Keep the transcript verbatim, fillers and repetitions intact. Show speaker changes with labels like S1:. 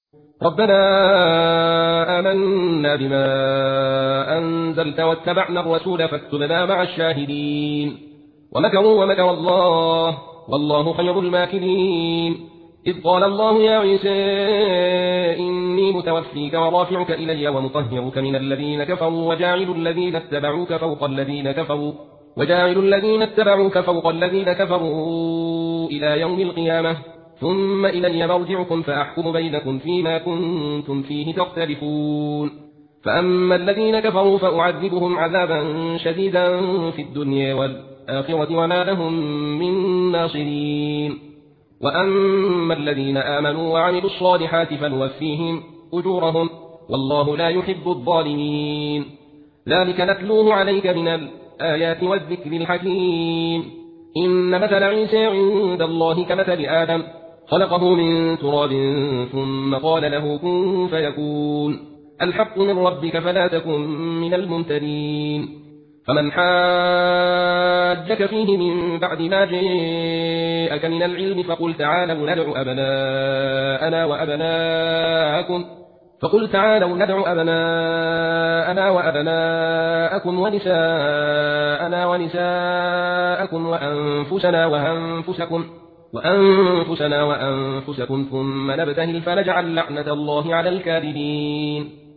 S1: ربنا آمنا بما أنزلت واتبعنا الرسول فاكتبنا مع الشاهدين ومكروا ومكر الله والله خير الماكرين إذ قال الله يا عيسى إني متوفيك ورافعك إلي ومطهرك من الذين كفروا وجاعل الذين اتبعوك فوق الذين كفروا وجاعل الذين اتبعوك فوق الذين كفروا إلى يوم القيامة ثم إلي مرجعكم فأحكم بينكم فيما كنتم فيه تختلفون فأما الذين كفروا فأعذبهم عذابا شديدا في الدنيا والآخرة وما لهم من ناصرين وأما الذين آمنوا وعملوا الصالحات فنوفيهم أجورهم والله لا يحب الظالمين ذلك نتلوه عليك من الآيات والذكر الحكيم إن مثل عيسى عند الله كمثل آدم خلقه من تراب ثم قال له كن فيكون الحق من ربك فلا تكن من الممترين فمن حاجك فيه من بعد ما جاءك من العلم فقل تعالوا ندع أبناءنا وأبناءكم فقل تعالوا ندع أبناءنا وأبناءكم ونساءنا ونساءكم وأنفسنا وأنفسكم وأنفسنا وأنفسكم ثم نبتهل فنجعل لعنة الله على الكاذبين